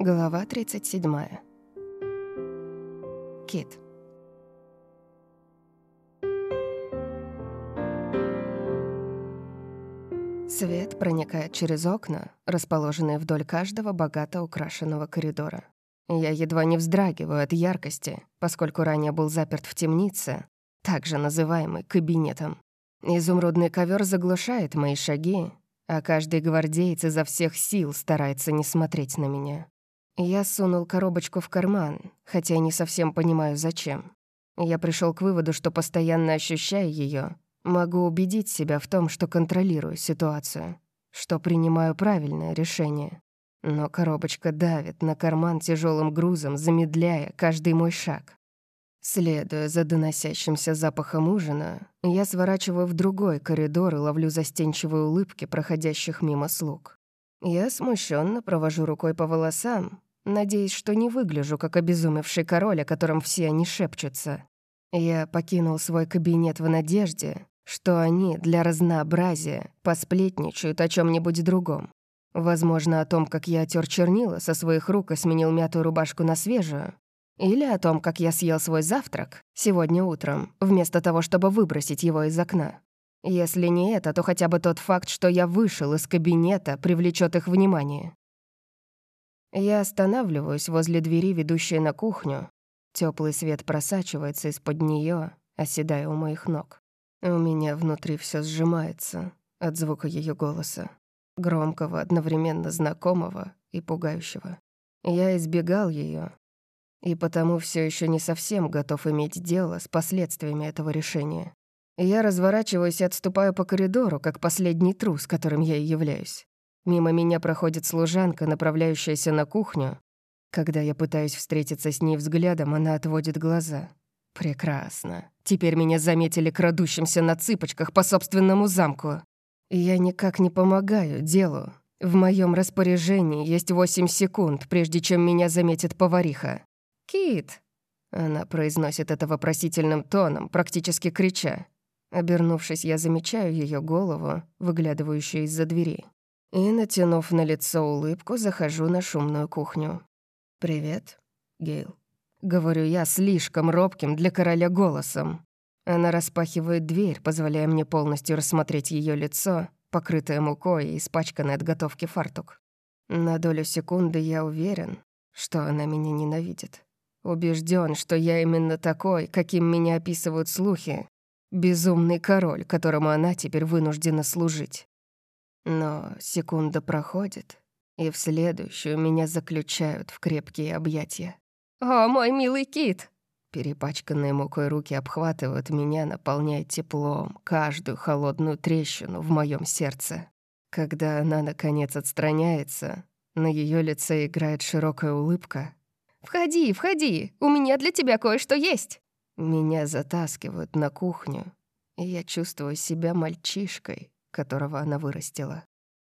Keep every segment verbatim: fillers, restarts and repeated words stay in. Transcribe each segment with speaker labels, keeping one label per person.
Speaker 1: Глава тридцать семь. Кит. Свет проникает через окна, расположенные вдоль каждого богато украшенного коридора. Я едва не вздрагиваю от яркости, поскольку ранее был заперт в темнице, также называемой кабинетом. Изумрудный ковер заглушает мои шаги, а каждый гвардеец изо всех сил старается не смотреть на меня. Я сунул коробочку в карман, хотя и не совсем понимаю, зачем. Я пришел к выводу, что, постоянно ощущая ее, могу убедить себя в том, что контролирую ситуацию, что принимаю правильное решение. Но коробочка давит на карман тяжелым грузом, замедляя каждый мой шаг. Следуя за доносящимся запахом ужина, я сворачиваю в другой коридор и ловлю застенчивые улыбки проходящих мимо слуг. Я смущенно провожу рукой по волосам, надеясь, что не выгляжу как обезумевший король, о котором все они шепчутся. Я покинул свой кабинет в надежде, что они для разнообразия посплетничают о чем-нибудь другом. Возможно, о том, как я отер чернила со своих рук и сменил мятую рубашку на свежую. Или о том, как я съел свой завтрак сегодня утром, вместо того, чтобы выбросить его из окна. Если не это, то хотя бы тот факт, что я вышел из кабинета, привлечет их внимание. Я останавливаюсь возле двери, ведущей на кухню. Теплый свет просачивается из-под нее, оседая у моих ног. У меня внутри все сжимается от звука ее голоса, громкого, одновременно знакомого и пугающего. Я избегал ее, и потому все еще не совсем готов иметь дело с последствиями этого решения. Я разворачиваюсь и отступаю по коридору, как последний трус, которым я и являюсь. Мимо меня проходит служанка, направляющаяся на кухню. Когда я пытаюсь встретиться с ней взглядом, она отводит глаза. Прекрасно. Теперь меня заметили крадущимся на цыпочках по собственному замку. Я никак не помогаю делу. В моем распоряжении есть восемь секунд, прежде чем меня заметит повариха. «Кит!» Она произносит это вопросительным тоном, практически крича. Обернувшись, я замечаю ее голову, выглядывающую из-за двери. И, натянув на лицо улыбку, захожу на шумную кухню. «Привет, Гейл». Говорю я слишком робким для короля голосом. Она распахивает дверь, позволяя мне полностью рассмотреть ее лицо, покрытое мукой и испачканное от готовки фартук. На долю секунды я уверен, что она меня ненавидит. Убежден, что я именно такой, каким меня описывают слухи. Безумный король, которому она теперь вынуждена служить. Но секунда проходит, и в следующую меня заключают в крепкие объятия. «О, мой милый Кит!» Перепачканные мукой руки обхватывают меня, наполняя теплом каждую холодную трещину в моем сердце. Когда она, наконец, отстраняется, на ее лице играет широкая улыбка. «Входи, входи, у меня для тебя кое-что есть!» Меня затаскивают на кухню, и я чувствую себя мальчишкой, которого она вырастила.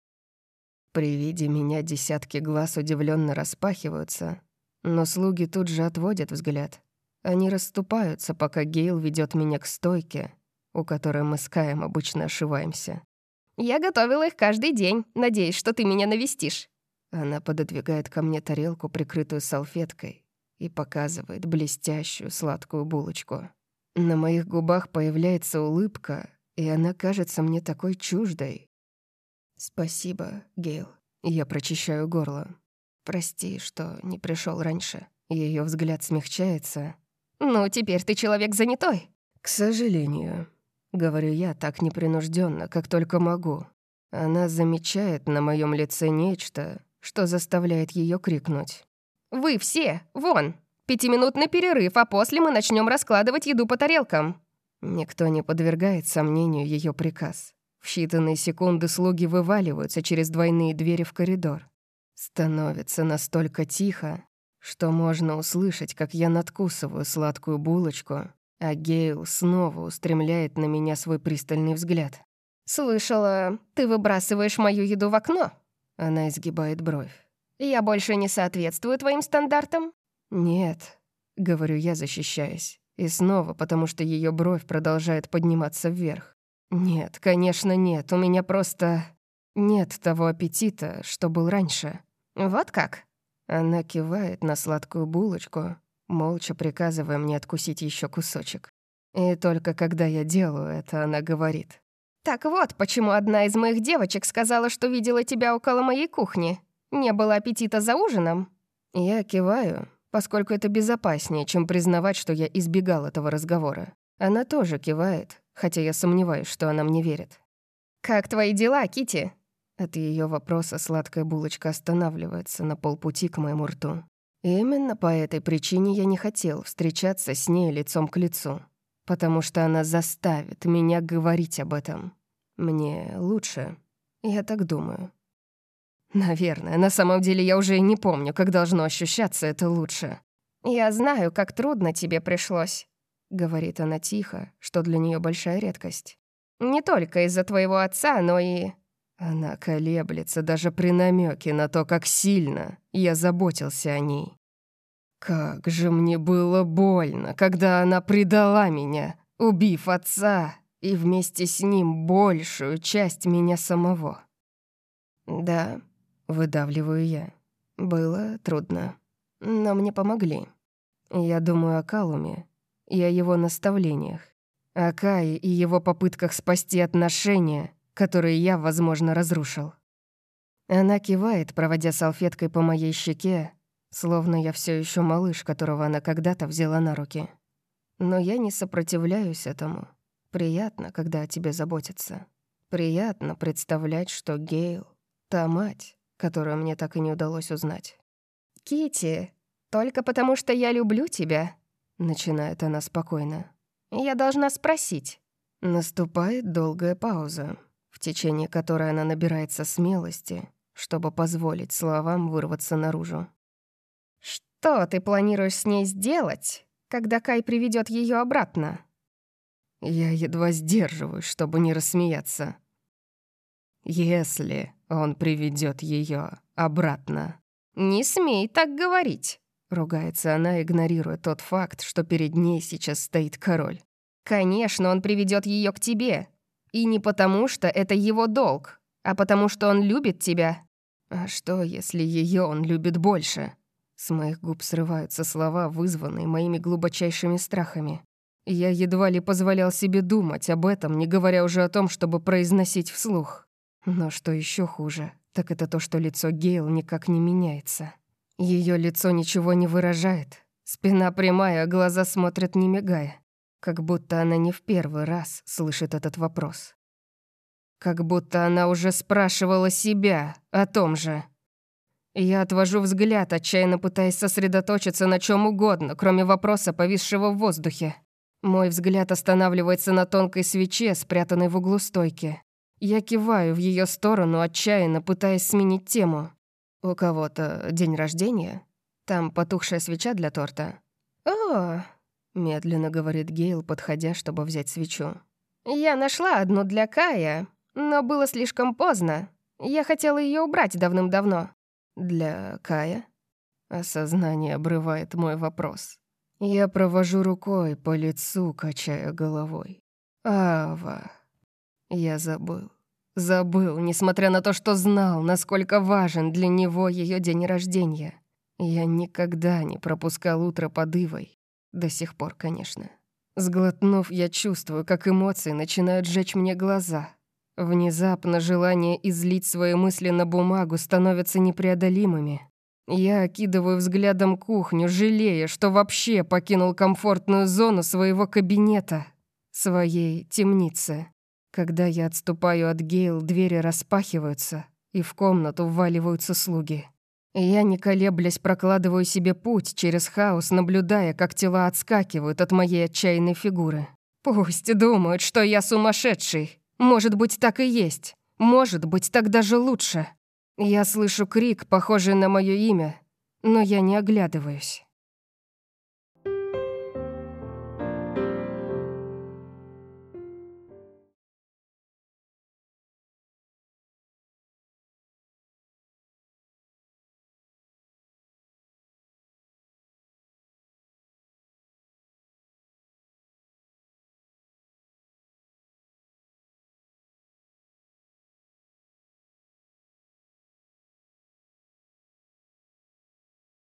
Speaker 1: При виде меня десятки глаз удивленно распахиваются, но слуги тут же отводят взгляд. Они расступаются, пока Гейл ведет меня к стойке, у которой мы с Каем обычно ошиваемся. «Я готовила их каждый день, надеюсь, что ты меня навестишь». Она пододвигает ко мне тарелку, прикрытую салфеткой, и показывает блестящую сладкую булочку. На моих губах появляется улыбка, и она кажется мне такой чуждой. «Спасибо, Гейл». Я прочищаю горло. «Прости, что не пришел раньше». Ее взгляд смягчается. «Ну, теперь ты человек занятой». «К сожалению», — говорю я так непринужденно, как только могу. Она замечает на моем лице нечто, что заставляет ее крикнуть. «Вы все, вон! Пятиминутный перерыв, а после мы начнем раскладывать еду по тарелкам». Никто не подвергает сомнению ее приказ. В считанные секунды слуги вываливаются через двойные двери в коридор. Становится настолько тихо, что можно услышать, как я надкусываю сладкую булочку, а Гейл снова устремляет на меня свой пристальный взгляд. «Слышала, ты выбрасываешь мою еду в окно?» Она изгибает бровь. «Я больше не соответствую твоим стандартам?» «Нет», — говорю я, защищаясь. И снова, потому что ее бровь продолжает подниматься вверх. «Нет, конечно, нет. У меня просто нет того аппетита, что был раньше». «Вот как?» Она кивает на сладкую булочку, молча приказывая мне откусить еще кусочек. И только когда я делаю это, она говорит: «Так вот, почему одна из моих девочек сказала, что видела тебя около моей кухни. Не было аппетита за ужином?» Я киваю, поскольку это безопаснее, чем признавать, что я избегал этого разговора. Она тоже кивает, хотя я сомневаюсь, что она мне верит. «Как твои дела, Кити? От ее вопроса сладкая булочка останавливается на полпути к моему рту. И именно по этой причине я не хотел встречаться с ней лицом к лицу, потому что она заставит меня говорить об этом. Мне лучше, я так думаю. Наверное, на самом деле я уже и не помню, как должно ощущаться это лучше. «Я знаю, как трудно тебе пришлось», — говорит она тихо, что для нее большая редкость. «Не только из-за твоего отца, но и...» Она колеблется даже при намеке на то, как сильно я заботился о ней. Как же мне было больно, когда она предала меня, убив отца, и вместе с ним большую часть меня самого. Да, выдавливаю я. Было трудно, но мне помогли. Я думаю о Калуме и о его наставлениях, о Кае и его попытках спасти отношения, которые я, возможно, разрушил. Она кивает, проводя салфеткой по моей щеке, словно я все еще малыш, которого она когда-то взяла на руки. Но я не сопротивляюсь этому. Приятно, когда о тебе заботятся. Приятно представлять, что Гейл — та мать, которую мне так и не удалось узнать. «Китти, только потому что я люблю тебя», — начинает она спокойно. «Я должна спросить». Наступает долгая пауза, в течение которой она набирается смелости, чтобы позволить словам вырваться наружу. «Что ты планируешь с ней сделать, когда Кай приведет ее обратно?» Я едва сдерживаюсь, чтобы не рассмеяться. «Если он приведет ее обратно». «Не смей так говорить», — ругается она, игнорируя тот факт, что перед ней сейчас стоит король. «Конечно, он приведет ее к тебе. И не потому, что это его долг, а потому, что он любит тебя». «А что, если ее он любит больше?» С моих губ срываются слова, вызванные моими глубочайшими страхами. Я едва ли позволял себе думать об этом, не говоря уже о том, чтобы произносить вслух. Но что еще хуже, так это то, что лицо Гейл никак не меняется. Ее лицо ничего не выражает. Спина прямая, а глаза смотрят не мигая. Как будто она не в первый раз слышит этот вопрос. Как будто она уже спрашивала себя о том же. Я отвожу взгляд, отчаянно пытаясь сосредоточиться на чем угодно, кроме вопроса, повисшего в воздухе. Мой взгляд останавливается на тонкой свече, спрятанной в углу стойки. Я киваю в ее сторону, отчаянно пытаясь сменить тему. «У кого-то день рождения? Там потухшая свеча для торта». «О!» — медленно говорит Гейл, подходя, чтобы взять свечу. «Я нашла одну для Кая, но было слишком поздно. Я хотела ее убрать давным-давно». «Для Кая?» Осознание обрывает мой вопрос. Я провожу рукой по лицу, качая головой. «Ава...» Я забыл. Забыл, несмотря на то, что знал, насколько важен для него ее день рождения. Я никогда не пропускал утро под Ивой. До сих пор, конечно. Сглотнув, я чувствую, как эмоции начинают жечь мне глаза. Внезапно желание излить свои мысли на бумагу становится непреодолимыми. Я окидываю взглядом кухню, жалея, что вообще покинул комфортную зону своего кабинета, своей темницы. Когда я отступаю от Гейл, двери распахиваются, и в комнату вваливаются слуги. Я, не колеблясь, прокладываю себе путь через хаос, наблюдая, как тела отскакивают от моей отчаянной фигуры. Пусть думают, что я сумасшедший. Может быть, так и есть. Может быть, так даже лучше. Я слышу крик, похожий на мое имя, но я не оглядываюсь.